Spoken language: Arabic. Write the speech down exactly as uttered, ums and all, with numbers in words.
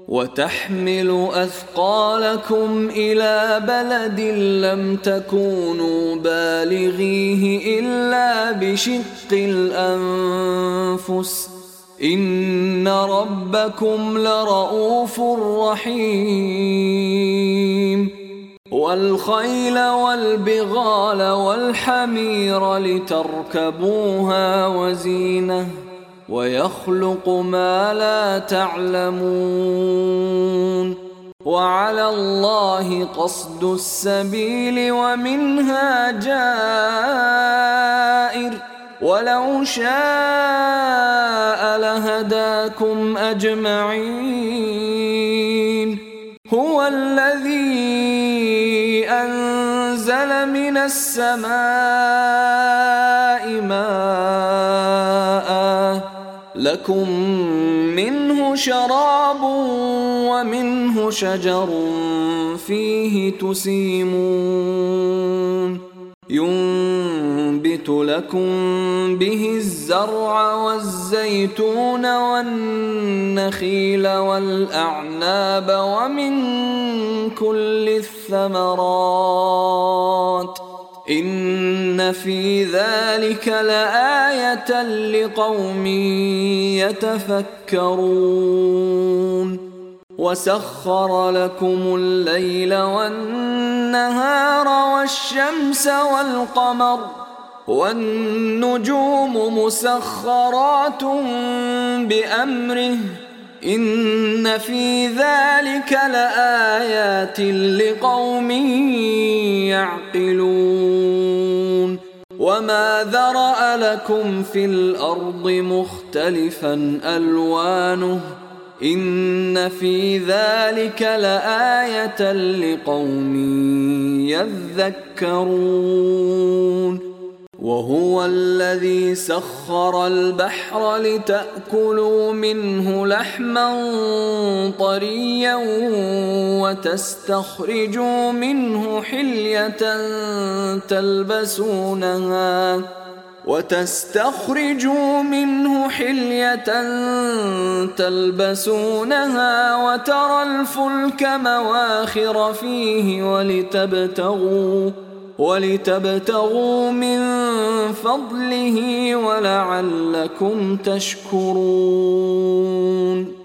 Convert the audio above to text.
وتحمل أثقالكم إلى بلد لم تكونوا بالغيه إلا بشق الأنفس إن ربكم لرؤوف رحيم والخيل والبغال والحمير لتركبوها وزينة ويخلق ما لا تعلمون وعلى الله قصد السبيل ومنها جائر ولو شاء لهداكم أجمعين هو الذي أنزل من السماء ماء لكم منه شراب ومنه شجر فيه تسيمون ينبت لكم به الزرع والزيتون والنخيل والأعناب ومن كل الثمرات إن في ذلك لآية لقوم يتفكرون وسخر لكم الليل والنهار والشمس والقمر والنجوم مسخرات بأمره إن في ذلك لآيات لقوم يعقلون وما ذرأ لكم في الأرض مختلفا ألوانه إن في ذلك لآية لقوم يذكرون وهو الذي سخر البحر لتأكلوا منه لحما طريا وتستخرجوا منه حلية تلبسونها وتستخرجوا منه حلية تلبسونها وترى الفلك مواخر فيه ولتبتغوا ولتبتغوا من فضله ولعلكم تشكرون